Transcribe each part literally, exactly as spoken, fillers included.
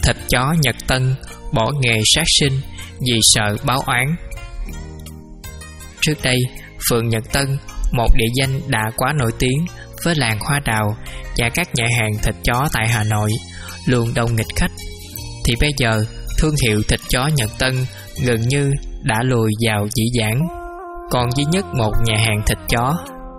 thịt chó Nhật Tân bỏ nghề sát sinh vì sợ báo oán. Trước đây, phường Nhật Tân, một địa danh đã quá nổi tiếng với làng hoa đào và các nhà hàng thịt chó tại Hà Nội, luôn đông nghịch khách. Thì bây giờ, thương hiệu thịt chó Nhật Tân gần như đã lùi vào dĩ dãn, còn duy nhất một nhà hàng thịt chó.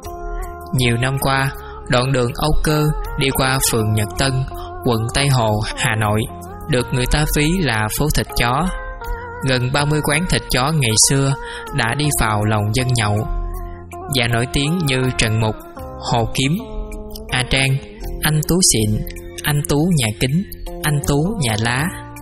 Nhiều năm qua, đoạn đường Âu Cơ đi qua phường Nhật Tân, quận Tây Hồ, Hà Nội, được người ta ví là phố thịt chó. Gần ba mươi quán thịt chó ngày xưa đã đi vào lòng dân nhậu và nổi tiếng như Trần Mục, Hồ Kiếm, A Trang, Anh Tú Xịn, Anh Tú Nhà Kính, Anh Tú Nhà Lá.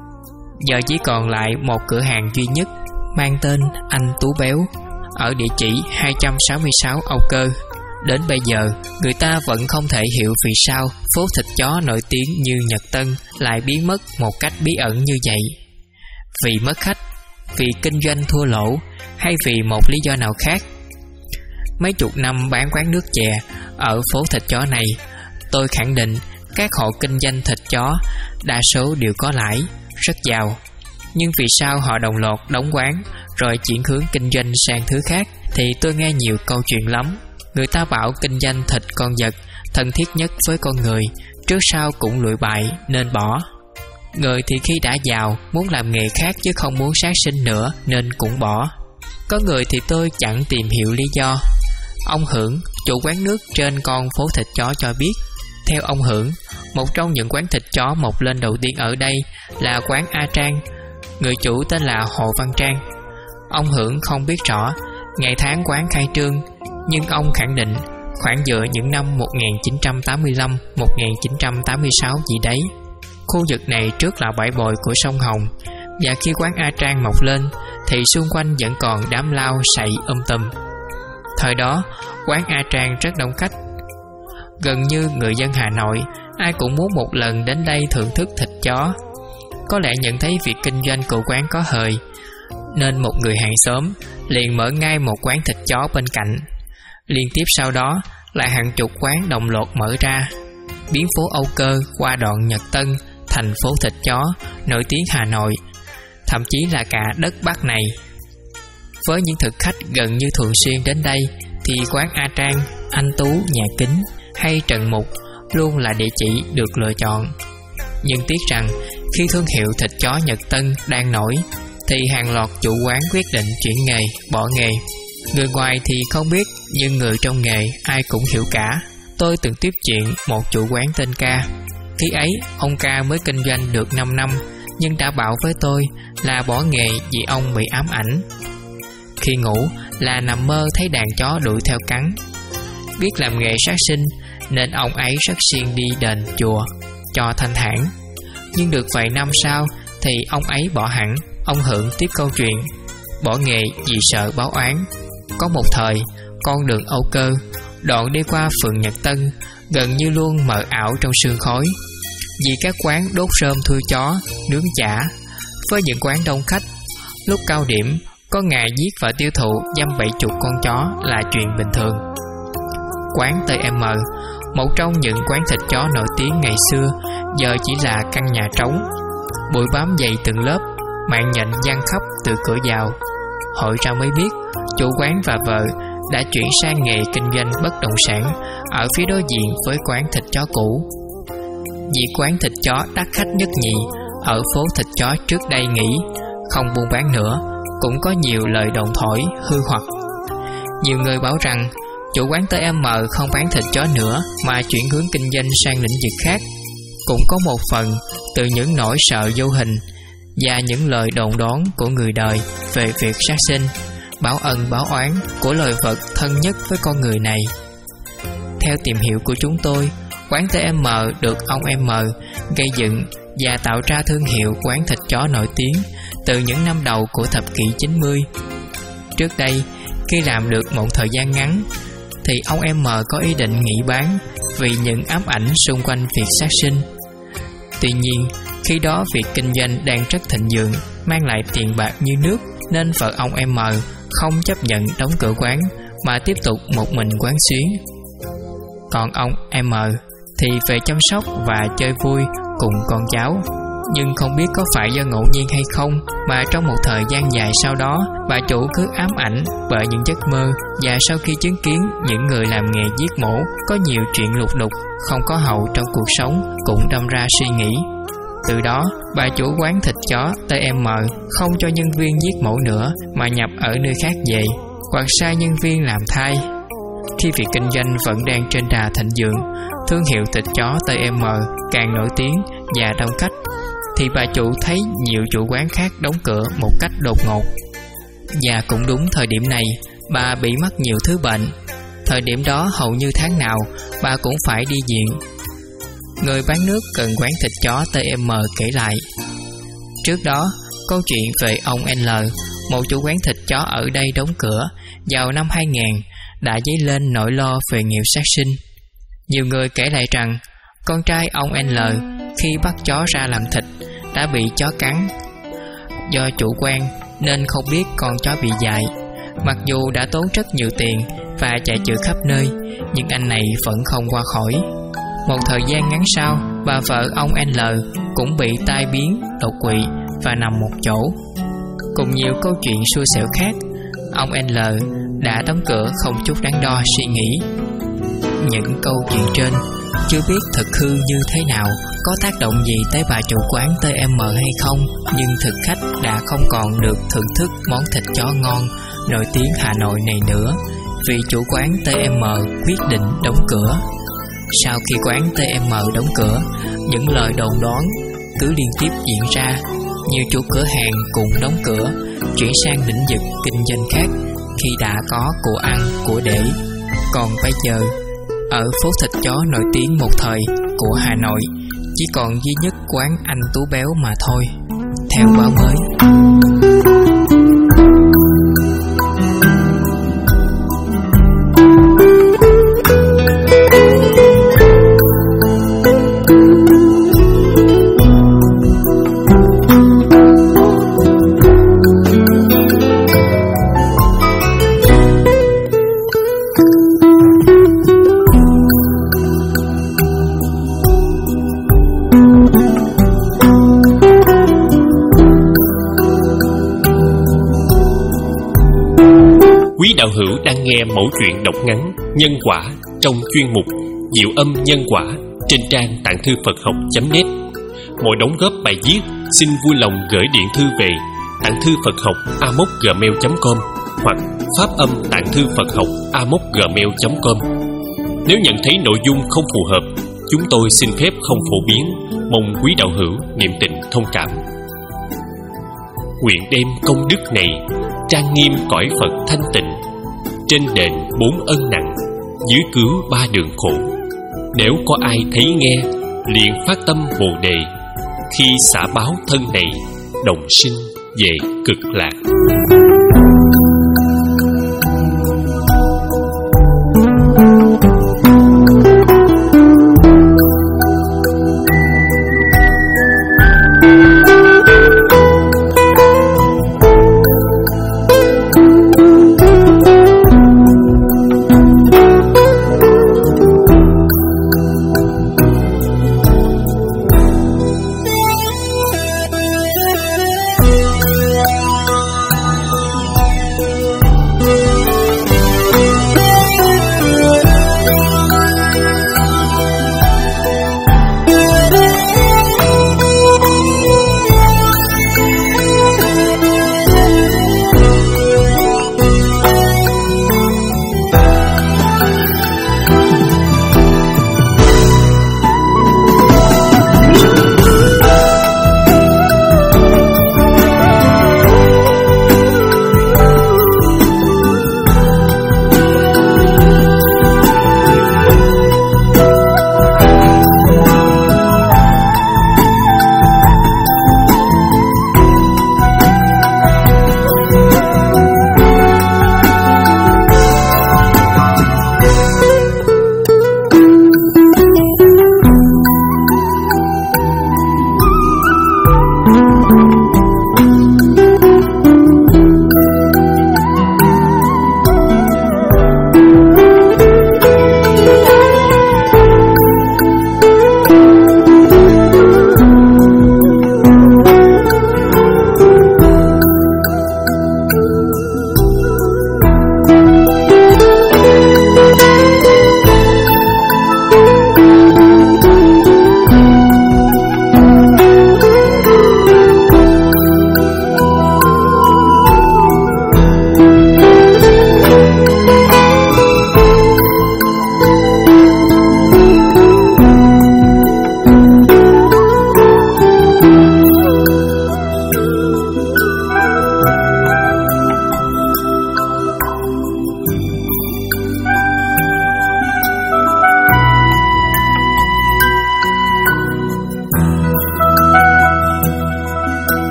Giờ chỉ còn lại một cửa hàng duy nhất mang tên Anh Tú Béo ở địa chỉ hai trăm sáu mươi sáu Âu Cơ. Đến bây giờ, người ta vẫn không thể hiểu vì sao phố thịt chó nổi tiếng như Nhật Tân lại biến mất một cách bí ẩn như vậy. Vì mất khách, vì kinh doanh thua lỗ, hay vì một lý do nào khác. Mấy chục năm bán quán nước chè ở phố thịt chó này, tôi khẳng định các hộ kinh doanh thịt chó đa số đều có lãi, rất giàu. Nhưng vì sao họ đồng loạt đóng quán rồi chuyển hướng kinh doanh sang thứ khác thì tôi nghe nhiều câu chuyện lắm. Người ta bảo kinh doanh thịt con vật thân thiết nhất với con người, trước sau cũng lụi bại nên bỏ. Người thì khi đã giàu muốn làm nghề khác chứ không muốn sát sinh nữa nên cũng bỏ. Có người thì tôi chẳng tìm hiểu lý do. Ông Hưởng, chủ quán nước trên con phố thịt chó cho biết, theo ông Hưởng, một trong những quán thịt chó mọc lên đầu tiên ở đây là quán A Trang. Người chủ tên là Hồ Văn Trang. Ông Hưởng không biết rõ ngày tháng quán khai trương, nhưng ông khẳng định khoảng giữa những năm một nghìn chín trăm tám mươi lăm đến một nghìn chín trăm tám mươi sáu gì đấy. Khu vực này trước là bãi bồi của sông Hồng, và khi quán A Trang mọc lên thì xung quanh vẫn còn đám lao sậy um tùm. Thời đó, quán A Trang rất đông khách. Gần như người dân Hà Nội ai cũng muốn một lần đến đây thưởng thức thịt chó. Có lẽ nhận thấy việc kinh doanh của quán có hời, nên một người hàng xóm liền mở ngay một quán thịt chó bên cạnh. Liên tiếp sau đó lại hàng chục quán đồng loạt mở ra, biến phố Âu Cơ qua đoạn Nhật Tân thành phố thịt chó nổi tiếng Hà Nội, thậm chí là cả đất Bắc này. Với những thực khách gần như thường xuyên đến đây thì quán A Trang, Anh Tú Nhà Kính hay Trần Mục luôn là địa chỉ được lựa chọn. Nhưng tiếc rằng khi thương hiệu thịt chó Nhật Tân đang nổi thì hàng loạt chủ quán quyết định chuyển nghề, bỏ nghề. Người ngoài thì không biết, nhưng người trong nghề ai cũng hiểu cả. Tôi từng tiếp chuyện một chủ quán tên Ca. Khi ấy ông Ca mới kinh doanh được năm năm, nhưng đã bảo với tôi là bỏ nghề vì ông bị ám ảnh. Khi ngủ là nằm mơ thấy đàn chó đuổi theo cắn. Biết làm nghề sát sinh nên ông ấy rất siêng đi đền chùa cho thanh thản. Nhưng được vài năm sau thì ông ấy bỏ hẳn. Ông Hưởng tiếp câu chuyện, bỏ nghề vì sợ báo oán. Có một thời, con đường Âu Cơ, đoạn đi qua phường Nhật Tân, gần như luôn mờ ảo trong sương khói, vì các quán đốt rơm thui chó, nướng chả. Với những quán đông khách, lúc cao điểm, có ngày giết và tiêu thụ dăm bảy chục con chó là chuyện bình thường. Quán tê em, một trong những quán thịt chó nổi tiếng ngày xưa, giờ chỉ là căn nhà trống, bụi bám dày từng lớp, mạng nhện giăng khắp từ cửa vào. Hỏi ra mới biết, chủ quán và vợ đã chuyển sang nghề kinh doanh bất động sản ở phía đối diện với quán thịt chó cũ. Vì quán thịt chó đắt khách nhất nhì ở phố thịt chó trước đây nghĩ không buôn bán nữa, cũng có nhiều lời đồn thổi hư hoặc. Nhiều người bảo rằng chủ quán tê em không bán thịt chó nữa mà chuyển hướng kinh doanh sang lĩnh vực khác. Cũng có một phần từ những nỗi sợ vô hình và những lời đồn đoán của người đời về việc sát sinh, báo ân báo oán của loài vật thân nhất với con người này. Theo tìm hiểu của chúng tôi, quán tê em được ông M gây dựng và tạo ra thương hiệu quán thịt chó nổi tiếng từ những năm đầu của thập kỷ chín mươi. Trước đây, khi làm được một thời gian ngắn, thì ông M có ý định nghỉ bán vì những ám ảnh xung quanh việc sát sinh. Tuy nhiên, khi đó việc kinh doanh đang rất thịnh vượng, mang lại tiền bạc như nước, nên vợ ông M không chấp nhận đóng cửa quán mà tiếp tục một mình quán xuyến. Còn ông M thì về chăm sóc và chơi vui cùng con cháu. Nhưng không biết có phải do ngẫu nhiên hay không mà trong một thời gian dài sau đó, bà chủ cứ ám ảnh bởi những giấc mơ, và sau khi chứng kiến những người làm nghề giết mổ có nhiều chuyện lục đục không có hậu trong cuộc sống, cũng đâm ra suy nghĩ. Từ đó, bà chủ quán thịt chó tê em không cho nhân viên giết mổ nữa mà nhập ở nơi khác về, hoặc sai nhân viên làm thai. Khi việc kinh doanh vẫn đang trên đà thịnh vượng, thương hiệu thịt chó tê em càng nổi tiếng và đông khách, thì bà chủ thấy nhiều chủ quán khác đóng cửa một cách đột ngột. Và cũng đúng thời điểm này, bà bị mắc nhiều thứ bệnh. Thời điểm đó hầu như tháng nào bà cũng phải đi viện. Người bán nước gần quán thịt chó tê em kể lại. Trước đó, câu chuyện về ông L, một chủ quán thịt chó ở đây đóng cửa vào năm hai nghìn, đã dấy lên nỗi lo về nghiệp sát sinh. Nhiều người kể lại rằng con trai ông L khi bắt chó ra làm thịt đã bị chó cắn. Do chủ quan nên không biết con chó bị dại. Mặc dù đã tốn rất nhiều tiền và chạy chữa khắp nơi, nhưng anh này vẫn không qua khỏi. Một thời gian ngắn sau, bà vợ ông L cũng bị tai biến, đột quỵ và nằm một chỗ. Cùng nhiều câu chuyện xui xẻo khác, ông L đã đóng cửa không chút đắn đo suy nghĩ. Những câu chuyện trên chưa biết thực hư như thế nào, có tác động gì tới bà chủ quán tê em hay không, nhưng thực khách đã không còn được thưởng thức món thịt chó ngon nổi tiếng Hà Nội này nữa, vì chủ quán tê em quyết định đóng cửa. Sau khi quán tê em đóng cửa, những lời đồn đoán cứ liên tiếp diễn ra. Nhiều chủ cửa hàng cũng đóng cửa, chuyển sang lĩnh vực kinh doanh khác khi đã có của ăn, của để. Còn bây giờ, ở phố thịt chó nổi tiếng một thời của Hà Nội, chỉ còn duy nhất quán anh Tú Béo mà thôi. Theo báo mới. Quý đạo hữu đang nghe mẩu chuyện đọc ngắn Nhân Quả trong chuyên mục Diệu Âm Nhân Quả trên trang tạng thư Phật học chấm net. Mọi đóng góp bài viết xin vui lòng gửi điện thư về tạng thư Phật học a mốc gmail chấm com hoặc pháp âm tạng thư Phật học a mốc gmail chấm com. Nếu nhận thấy nội dung không phù hợp, chúng tôi xin phép không phổ biến, mong quý đạo hữu niệm tình thông cảm. Nguyện đem công đức này trang nghiêm cõi Phật thanh tịnh, trên đền bốn ân nặng, dưới cứu ba đường khổ. Nếu có ai thấy nghe, liền phát tâm Bồ đề, khi xả báo thân này, đồng sinh về cực lạc.